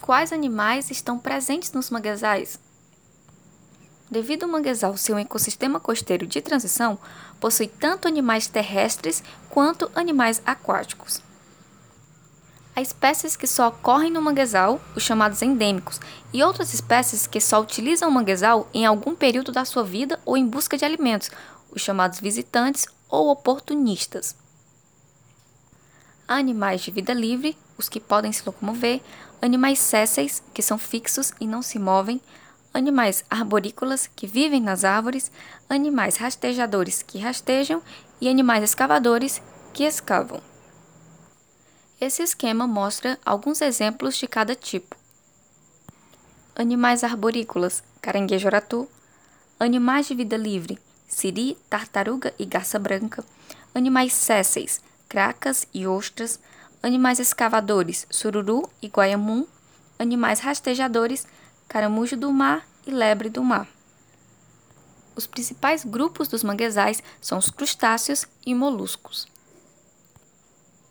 quais animais estão presentes nos manguezais? Devido ao manguezal ser um ecossistema costeiro de transição, possui tanto animais terrestres quanto animais aquáticos. Há espécies que só ocorrem no manguezal, os chamados endêmicos, e outras espécies que só utilizam o manguezal em algum período da sua vida ou em busca de alimentos, os chamados visitantes ou oportunistas. Há animais de vida livre, os que podem se locomover, animais sésseis, que são fixos e não se movem, animais arborícolas, que vivem nas árvores, animais rastejadores, que rastejam, e animais escavadores, que escavam. Esse esquema mostra alguns exemplos de cada tipo. Animais arborícolas, caranguejo-aratu. Animais de vida livre, siri, tartaruga e garça branca. Animais sésseis, cracas e ostras. Animais escavadores, sururu e guaiamum. Animais rastejadores, caramujo do mar e lebre do mar. Os principais grupos dos manguezais são os crustáceos e moluscos.